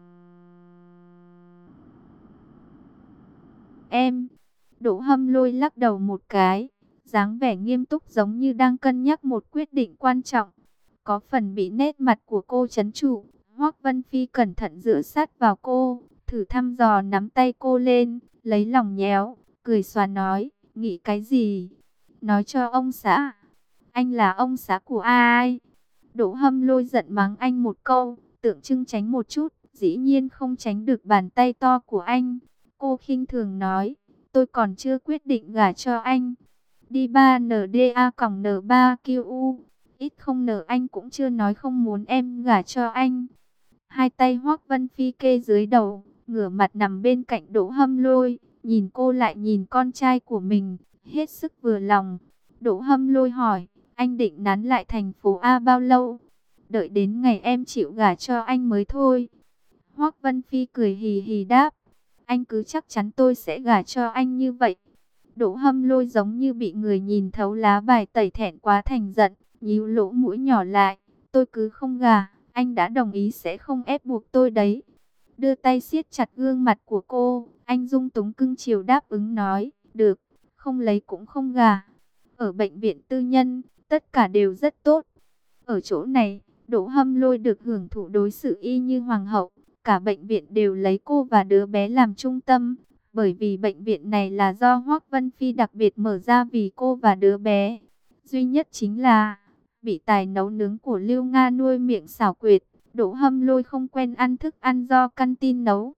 em. Đỗ Hâm Lôi lắc đầu một cái, dáng vẻ nghiêm túc giống như đang cân nhắc một quyết định quan trọng. Có phần bị nét mặt của cô trấn trụ, Hoắc Vân Phi cẩn thận dựa sát vào cô, thử thăm dò nắm tay cô lên, lấy lòng nhéo, cười xòa nói, nghĩ cái gì? Nói cho ông xã. Anh là ông xã của ai? Đỗ Hâm Lôi giận mắng anh một câu, tượng trưng tránh một chút, dĩ nhiên không tránh được bàn tay to của anh. Cô khinh thường nói, tôi còn chưa quyết định gả cho anh. Đi ba N D A còng N ba Q U. Ít không nở anh cũng chưa nói không muốn em gả cho anh. Hai tay Hoắc Vân Phi kê dưới đầu, ngửa mặt nằm bên cạnh Đỗ Hâm Lôi, nhìn cô lại nhìn con trai của mình, hết sức vừa lòng. Đỗ Hâm Lôi hỏi, anh định nán lại thành phố A bao lâu? Đợi đến ngày em chịu gả cho anh mới thôi. Hoắc Vân Phi cười hì hì đáp, anh cứ chắc chắn tôi sẽ gả cho anh như vậy. Đỗ Hâm Lôi giống như bị người nhìn thấu lá bài tẩy, thẹn quá thành giận, nhíu lỗ mũi nhỏ lại, tôi cứ không gả, anh đã đồng ý sẽ không ép buộc tôi đấy. Đưa tay siết chặt gương mặt của cô, anh dung túng cưng chiều đáp ứng nói, được, không lấy cũng không gả. Ở bệnh viện tư nhân, tất cả đều rất tốt. Ở chỗ này, Đỗ Hâm Lôi được hưởng thụ đối xử y như hoàng hậu, cả bệnh viện đều lấy cô và đứa bé làm trung tâm. Bởi vì bệnh viện này là do Hoắc Vân Phi đặc biệt mở ra vì cô và đứa bé. Duy nhất chính là, bị tài nấu nướng của Lưu Nga nuôi miệng xảo quyệt, Đỗ Hâm Lôi không quen ăn thức ăn do căn tin nấu.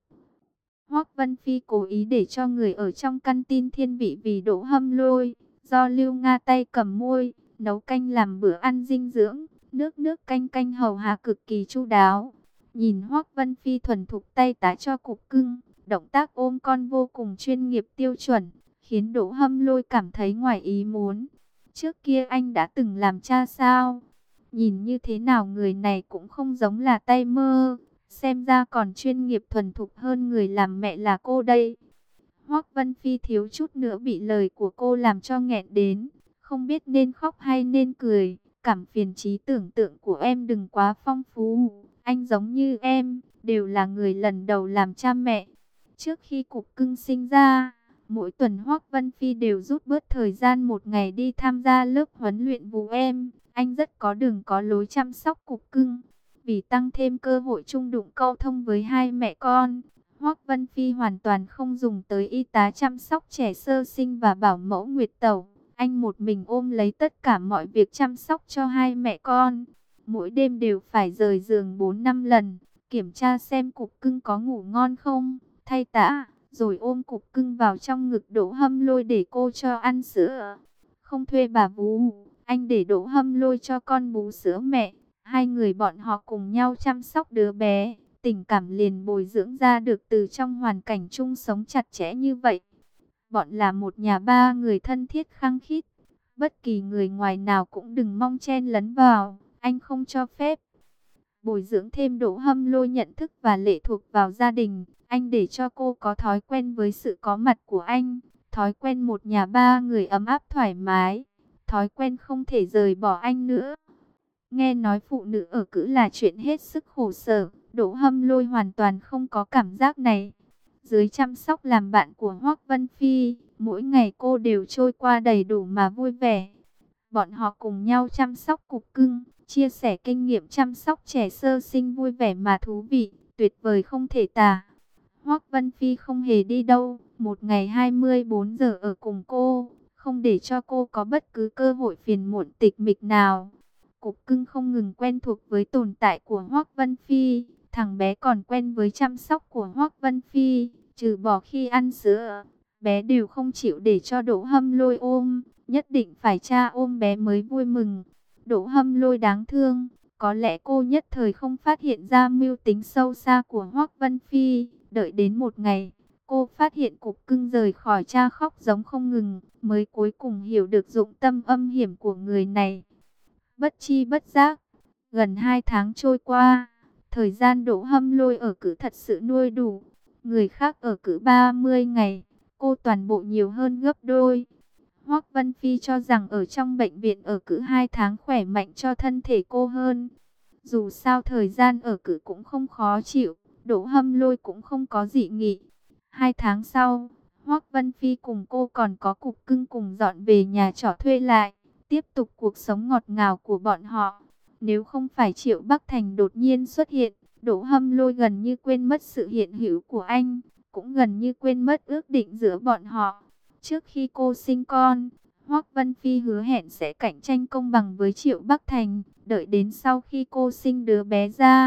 Hoắc Vân Phi cố ý để cho người ở trong căn tin thiên vị vì Đỗ Hâm Lôi, do Lưu Nga tay cầm môi, nấu canh làm bữa ăn dinh dưỡng, nước nước canh canh hầu hạ cực kỳ chu đáo. Nhìn Hoắc Vân Phi thuần thục tay tá cho cục cưng, động tác ôm con vô cùng chuyên nghiệp tiêu chuẩn, khiến Đỗ Hâm Lôi cảm thấy ngoài ý muốn. Trước kia anh đã từng làm cha sao? Nhìn như thế nào người này cũng không giống là tay mơ, xem ra còn chuyên nghiệp thuần thục hơn người làm mẹ là cô đây. Hoắc Vân Phi thiếu chút nữa bị lời của cô làm cho nghẹn đến, không biết nên khóc hay nên cười. Cảm phiền trí tưởng tượng của em đừng quá phong phú, anh giống như em, đều là người lần đầu làm cha mẹ. Trước khi cục cưng sinh ra, mỗi tuần Hoắc Vân Phi đều rút bớt thời gian một ngày đi tham gia lớp huấn luyện vú em. Anh rất có đường có lối chăm sóc cục cưng. Vì tăng thêm cơ hội chung đụng câu thông với hai mẹ con, Hoắc Vân Phi hoàn toàn không dùng tới y tá chăm sóc trẻ sơ sinh và bảo mẫu Nguyệt Tẩu. Anh một mình ôm lấy tất cả mọi việc chăm sóc cho hai mẹ con. Mỗi đêm đều phải rời giường bốn năm lần, kiểm tra xem cục cưng có ngủ ngon không, thay tã, rồi ôm cục cưng vào trong ngực Đỗ Hâm Lôi để cô cho ăn sữa. Không thuê bà vú, anh để Đỗ Hâm Lôi cho con bú sữa mẹ. Hai người bọn họ cùng nhau chăm sóc đứa bé, tình cảm liền bồi dưỡng ra được từ trong hoàn cảnh chung sống chặt chẽ như vậy. Bọn là một nhà ba người thân thiết khăng khít, bất kỳ người ngoài nào cũng đừng mong chen lấn vào, anh không cho phép. Bồi dưỡng thêm Đỗ Hâm Lôi nhận thức và lệ thuộc vào gia đình, anh để cho cô có thói quen với sự có mặt của anh, thói quen một nhà ba người ấm áp thoải mái, thói quen không thể rời bỏ anh nữa. Nghe nói phụ nữ ở cữ là chuyện hết sức khổ sở, Đỗ Hâm Lôi hoàn toàn không có cảm giác này. Dưới chăm sóc làm bạn của Hoắc Vân Phi, mỗi ngày cô đều trôi qua đầy đủ mà vui vẻ. Bọn họ cùng nhau chăm sóc cục cưng, chia sẻ kinh nghiệm chăm sóc trẻ sơ sinh vui vẻ mà thú vị, tuyệt vời không thể tả. Hoắc Vân Phi không hề đi đâu, một ngày hai mươi bốn giờ ở cùng cô, không để cho cô có bất cứ cơ hội phiền muộn tịch mịch nào. Cục cưng không ngừng quen thuộc với tồn tại của Hoắc Vân Phi, thằng bé còn quen với chăm sóc của Hoắc Vân Phi, trừ bỏ khi ăn sữa, bé đều không chịu để cho Đỗ Hâm Lôi ôm, nhất định phải cha ôm bé mới vui mừng. Đỗ Hâm Lôi đáng thương, có lẽ cô nhất thời không phát hiện ra mưu tính sâu xa của Hoắc Vân Phi, đợi đến một ngày, cô phát hiện cục cưng rời khỏi cha khóc giống không ngừng, mới cuối cùng hiểu được dụng tâm âm hiểm của người này. Bất chi bất giác, gần hai tháng trôi qua, thời gian Đỗ Hâm Lôi ở cữ thật sự nuôi đủ. Người khác ở cữ ba mươi ngày, cô toàn bộ nhiều hơn gấp đôi. Hoắc Vân Phi cho rằng ở trong bệnh viện ở cữ hai tháng khỏe mạnh cho thân thể cô hơn. Dù sao thời gian ở cữ cũng không khó chịu, Đỗ Hâm Lôi cũng không có dị nghị. Hai tháng sau, Hoắc Vân Phi cùng cô còn có cục cưng cùng dọn về nhà trọ thuê lại, tiếp tục cuộc sống ngọt ngào của bọn họ. Nếu không phải Triệu Bắc Thành đột nhiên xuất hiện, Đỗ Hâm Lôi gần như quên mất sự hiện hữu của anh, cũng gần như quên mất ước định giữa bọn họ. Trước khi cô sinh con, Hoắc Vân Phi hứa hẹn sẽ cạnh tranh công bằng với Triệu Bắc Thành. Đợi đến sau khi cô sinh đứa bé ra,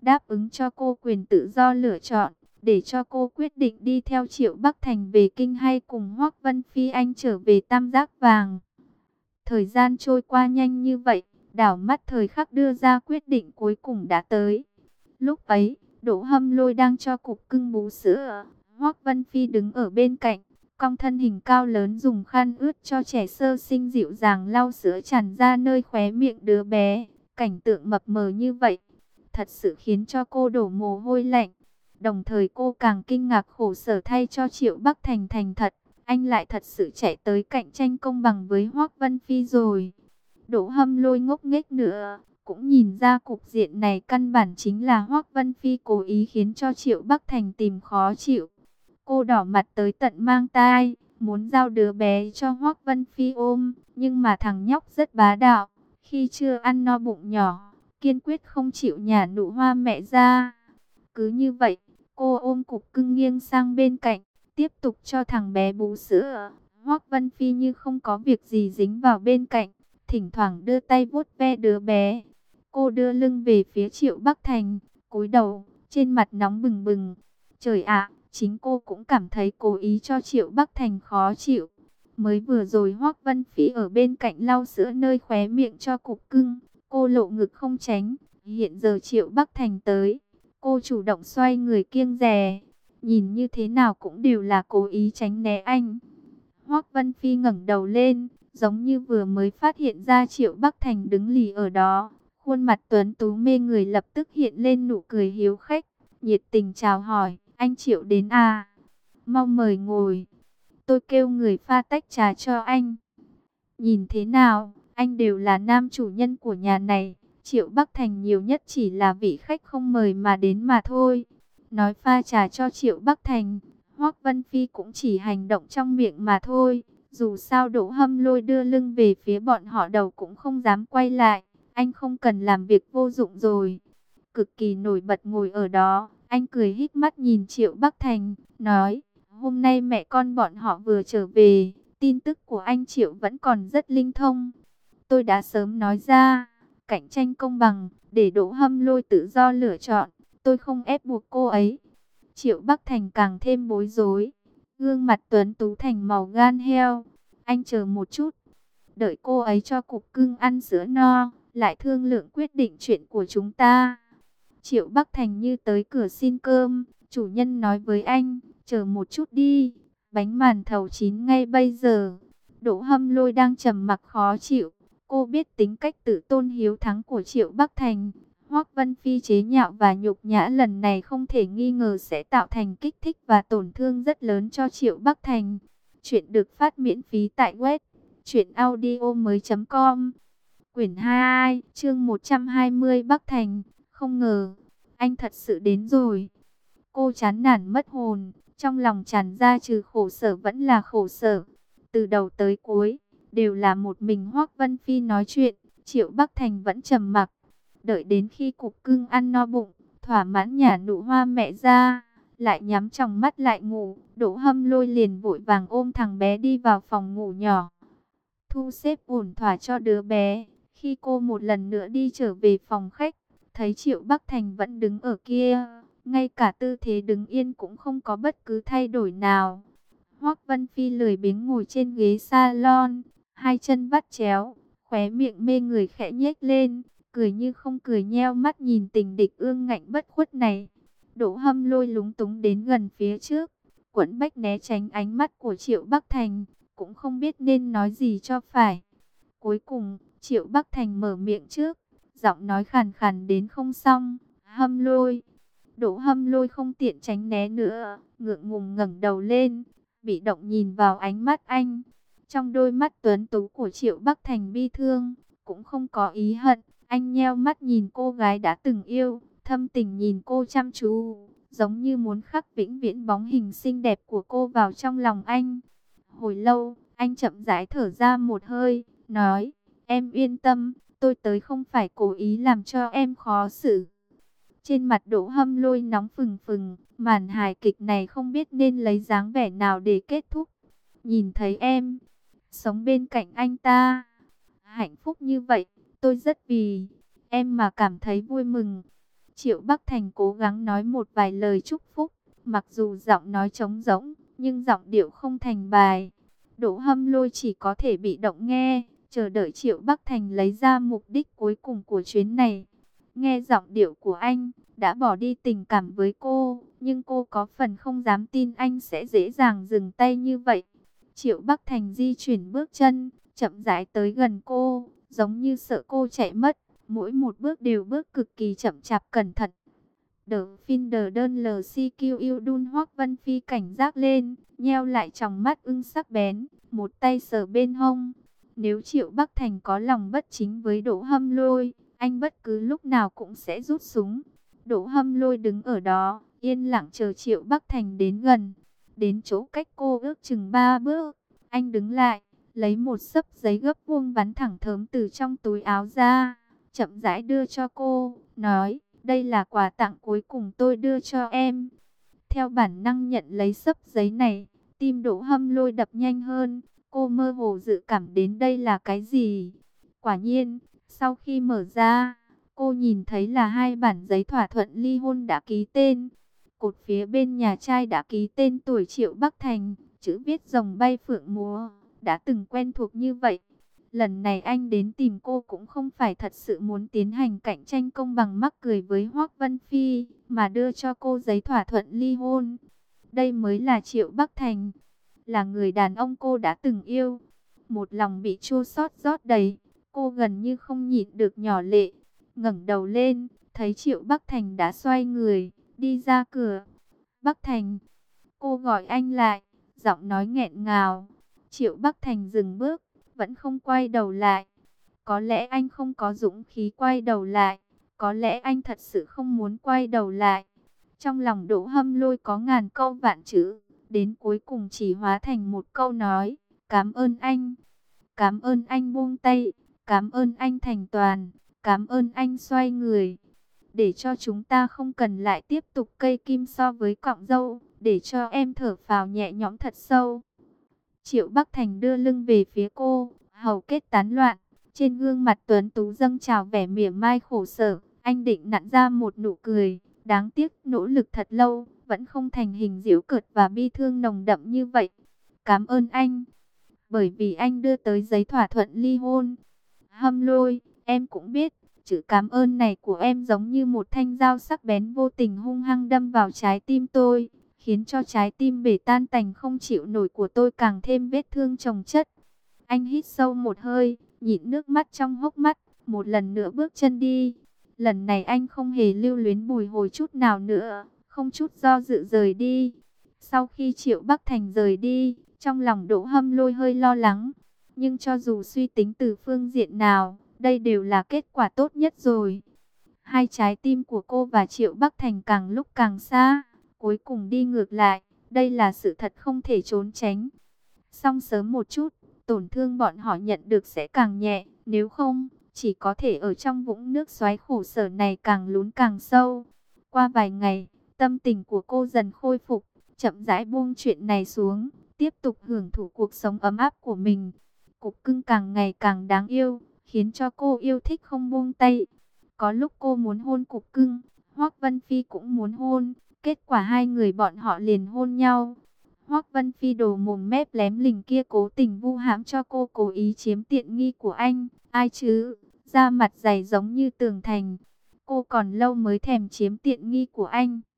đáp ứng cho cô quyền tự do lựa chọn, để cho cô quyết định đi theo Triệu Bắc Thành về Kinh hay cùng Hoắc Vân Phi Anh trở về Tam Giác Vàng. Thời gian trôi qua nhanh như vậy, đảo mắt thời khắc đưa ra quyết định cuối cùng đã tới. Lúc ấy, Đỗ Hâm Lôi đang cho cục cưng bú sữa, Hoắc Vân Phi đứng ở bên cạnh, cong thân hình cao lớn dùng khăn ướt cho trẻ sơ sinh dịu dàng lau sữa tràn ra nơi khóe miệng đứa bé. Cảnh tượng mập mờ như vậy, thật sự khiến cho cô đổ mồ hôi lạnh. Đồng thời cô càng kinh ngạc khổ sở thay cho Triệu Bắc Thành thành thật. Anh lại thật sự chạy tới cạnh tranh công bằng với Hoắc Vân Phi rồi. Đỗ Hâm Lôi ngốc nghếch nữa, cũng nhìn ra cục diện này căn bản chính là Hoắc Vân Phi cố ý khiến cho Triệu Bắc Thành tìm khó chịu. Cô đỏ mặt tới tận mang tai, muốn giao đứa bé cho Hoắc Vân Phi ôm, nhưng mà thằng nhóc rất bá đạo, khi chưa ăn no bụng nhỏ, kiên quyết không chịu nhả nụ hoa mẹ ra. Cứ như vậy, cô ôm cục cưng nghiêng sang bên cạnh, tiếp tục cho thằng bé bú sữa. Hoắc Vân Phi như không có việc gì dính vào bên cạnh, thỉnh thoảng đưa tay vuốt ve đứa bé. Cô đưa lưng về phía Triệu Bắc Thành, cúi đầu, trên mặt nóng bừng bừng. Trời ạ, chính cô cũng cảm thấy cố ý cho Triệu Bắc Thành khó chịu. Mới vừa rồi Hoắc Vân Phi ở bên cạnh lau sữa nơi khóe miệng cho cục cưng, cô lộ ngực không tránh. Hiện giờ Triệu Bắc Thành tới, cô chủ động xoay người kiêng dè. Nhìn như thế nào cũng đều là cố ý tránh né anh. Hoắc Vân Phi ngẩng đầu lên, giống như vừa mới phát hiện ra Triệu Bắc Thành đứng lì ở đó. Khuôn mặt tuấn tú mê người lập tức hiện lên nụ cười hiếu khách, nhiệt tình chào hỏi, anh Triệu đến à? Mau mời ngồi, tôi kêu người pha tách trà cho anh. Nhìn thế nào, anh đều là nam chủ nhân của nhà này, Triệu Bắc Thành nhiều nhất chỉ là vị khách không mời mà đến mà thôi. Nói pha trà cho Triệu Bắc Thành, Hoắc Vân Phi cũng chỉ hành động trong miệng mà thôi. Dù sao Đỗ Hâm Lôi đưa lưng về phía bọn họ đầu cũng không dám quay lại. Anh không cần làm việc vô dụng rồi. Cực kỳ nổi bật ngồi ở đó, anh cười híp mắt nhìn Triệu Bắc Thành, nói, hôm nay mẹ con bọn họ vừa trở về, tin tức của anh Triệu vẫn còn rất linh thông. Tôi đã sớm nói ra, cạnh tranh công bằng, để Đỗ Hâm Lôi tự do lựa chọn, tôi không ép buộc cô ấy. Triệu Bắc Thành càng thêm bối rối, gương mặt tuấn tú thành màu gan heo. Anh chờ một chút, đợi cô ấy cho cục cưng ăn sữa no, lại thương lượng quyết định chuyện của chúng ta. Triệu Bắc Thành như tới cửa xin cơm, chủ nhân nói với anh, chờ một chút đi, bánh màn thầu chín ngay bây giờ. Đỗ Hâm Lôi đang trầm mặc khó chịu, cô biết tính cách tự tôn hiếu thắng của Triệu Bắc Thành. Hoắc Vân Phi chế nhạo và nhục nhã lần này không thể nghi ngờ sẽ tạo thành kích thích và tổn thương rất lớn cho Triệu Bắc Thành. Chuyện được phát miễn phí tại web truyện audio mới chấm com. Quyển hai, chương một trăm hai mươi Bắc Thành, không ngờ, anh thật sự đến rồi. Cô chán nản mất hồn, trong lòng tràn ra trừ khổ sở vẫn là khổ sở. Từ đầu tới cuối, đều là một mình Hoắc Vân Phi nói chuyện, Triệu Bắc Thành vẫn trầm mặc. Đợi đến khi cục cưng ăn no bụng, thỏa mãn nhả nụ hoa mẹ ra, lại nhắm tròng mắt lại ngủ. Đỗ Hâm Lôi liền vội vàng ôm thằng bé đi vào phòng ngủ nhỏ, thu xếp ổn thỏa cho đứa bé. Khi cô một lần nữa đi trở về phòng khách, thấy Triệu Bắc Thành vẫn đứng ở kia, ngay cả tư thế đứng yên cũng không có bất cứ thay đổi nào. Hoắc Vân Phi lười biếng ngồi trên ghế salon, hai chân vắt chéo, khóe miệng mê người khẽ nhếch lên, cười như không cười nheo mắt nhìn tình địch ương ngạnh bất khuất này. Đỗ Hâm Lôi lúng túng đến gần phía trước, quẫn bách né tránh ánh mắt của Triệu Bắc Thành, cũng không biết nên nói gì cho phải. Cuối cùng, Triệu Bắc Thành mở miệng trước, giọng nói khàn khàn đến không xong, Hâm Lôi. Đỗ Hâm Lôi không tiện tránh né nữa, ngượng ngùng ngẩng đầu lên, bị động nhìn vào ánh mắt anh. Trong đôi mắt tuấn tú của Triệu Bắc Thành bi thương, cũng không có ý hận. Anh nheo mắt nhìn cô gái đã từng yêu, thâm tình nhìn cô chăm chú, giống như muốn khắc vĩnh viễn bóng hình xinh đẹp của cô vào trong lòng anh. Hồi lâu, anh chậm rãi thở ra một hơi, nói, em yên tâm, tôi tới không phải cố ý làm cho em khó xử. Trên mặt Đỗ Hâm Lôi nóng phừng phừng, màn hài kịch này không biết nên lấy dáng vẻ nào để kết thúc. Nhìn thấy em, sống bên cạnh anh ta, hạnh phúc như vậy, tôi rất vì em mà cảm thấy vui mừng. Triệu Bắc Thành cố gắng nói một vài lời chúc phúc, mặc dù giọng nói trống rỗng, nhưng giọng điệu không thành bài. Đỗ Hâm Lôi chỉ có thể bị động nghe, chờ đợi Triệu Bắc Thành lấy ra mục đích cuối cùng của chuyến này. Nghe giọng điệu của anh, đã bỏ đi tình cảm với cô, nhưng cô có phần không dám tin anh sẽ dễ dàng dừng tay như vậy. Triệu Bắc Thành di chuyển bước chân, chậm rãi tới gần cô, giống như sợ cô chạy mất, mỗi một bước đều bước cực kỳ chậm chạp cẩn thận. The Finder đơn lờ xê quy yêu đun Hoắc Vân Phi cảnh giác lên, nheo lại tròng mắt ưng sắc bén, một tay sờ bên hông. Nếu Triệu Bắc Thành có lòng bất chính với Đỗ Hâm Lôi, anh bất cứ lúc nào cũng sẽ rút súng. Đỗ Hâm Lôi đứng ở đó, yên lặng chờ Triệu Bắc Thành đến gần. Đến chỗ cách cô ước chừng ba bước, anh đứng lại, lấy một xấp giấy gấp vuông bắn thẳng thớm từ trong túi áo ra, chậm rãi đưa cho cô, nói: đây là quà tặng cuối cùng tôi đưa cho em. Theo bản năng nhận lấy xấp giấy này, tim Đỗ Hâm Lôi đập nhanh hơn. Cô mơ hồ dự cảm đến đây là cái gì. Quả nhiên, sau khi mở ra, cô nhìn thấy là hai bản giấy thỏa thuận ly hôn đã ký tên. Cột phía bên nhà trai đã ký tên tuổi Triệu Bắc Thành, chữ viết rồng bay phượng múa, đã từng quen thuộc như vậy. Lần này anh đến tìm cô cũng không phải thật sự muốn tiến hành cạnh tranh công bằng mắc cười với Hoắc Vân Phi, mà đưa cho cô giấy thỏa thuận ly hôn. Đây mới là Triệu Bắc Thành, là người đàn ông cô đã từng yêu. Một lòng bị chua xót rót đầy, cô gần như không nhịn được nhỏ lệ. Ngẩng đầu lên, thấy Triệu Bắc Thành đã xoay người, đi ra cửa. Bắc Thành, cô gọi anh lại, giọng nói nghẹn ngào. Triệu Bắc Thành dừng bước, vẫn không quay đầu lại. Có lẽ anh không có dũng khí quay đầu lại, có lẽ anh thật sự không muốn quay đầu lại. Trong lòng Đỗ Hâm Lôi có ngàn câu vạn chữ, đến cuối cùng chỉ hóa thành một câu nói: cảm ơn anh. Cảm ơn anh buông tay, cảm ơn anh thành toàn, cảm ơn anh xoay người. Để cho chúng ta không cần lại tiếp tục cây kim so với cọng dâu, để cho em thở phào nhẹ nhõm thật sâu. Triệu Bắc Thành đưa lưng về phía cô, hầu kết tán loạn, trên gương mặt tuấn tú dâng trào vẻ mỉa mai khổ sở. Anh định nặn ra một nụ cười, đáng tiếc nỗ lực thật lâu, vẫn không thành hình giễu cợt và bi thương nồng đậm như vậy. Cảm ơn anh, bởi vì anh đưa tới giấy thỏa thuận ly hôn. Hâm Lôi, em cũng biết, chữ cảm ơn này của em giống như một thanh dao sắc bén vô tình hung hăng đâm vào trái tim tôi, khiến cho trái tim bể tan tành không chịu nổi của tôi càng thêm vết thương chồng chất. Anh hít sâu một hơi, nhịn nước mắt trong hốc mắt, một lần nữa bước chân đi. Lần này anh không hề lưu luyến bùi hồi chút nào nữa, không chút do dự rời đi. Sau khi Triệu Bắc Thành rời đi, trong lòng Đỗ Hâm Lôi hơi lo lắng. Nhưng cho dù suy tính từ phương diện nào, đây đều là kết quả tốt nhất rồi. Hai trái tim của cô và Triệu Bắc Thành càng lúc càng xa, cuối cùng đi ngược lại. Đây là sự thật không thể trốn tránh. Song sớm một chút, tổn thương bọn họ nhận được sẽ càng nhẹ. Nếu không, chỉ có thể ở trong vũng nước xoáy khổ sở này càng lún càng sâu. Qua vài ngày, tâm tình của cô dần khôi phục, chậm rãi buông chuyện này xuống, tiếp tục hưởng thụ cuộc sống ấm áp của mình. Cục cưng càng ngày càng đáng yêu, khiến cho cô yêu thích không buông tay. Có lúc cô muốn hôn cục cưng, Hoắc Vân Phi cũng muốn hôn, kết quả hai người bọn họ liền hôn nhau. Hoắc Vân Phi đồ mồm mép lém lỉnh kia cố tình vu hãm cho cô cố ý chiếm tiện nghi của anh, ai chứ, da mặt dày giống như tường thành. Cô còn lâu mới thèm chiếm tiện nghi của anh.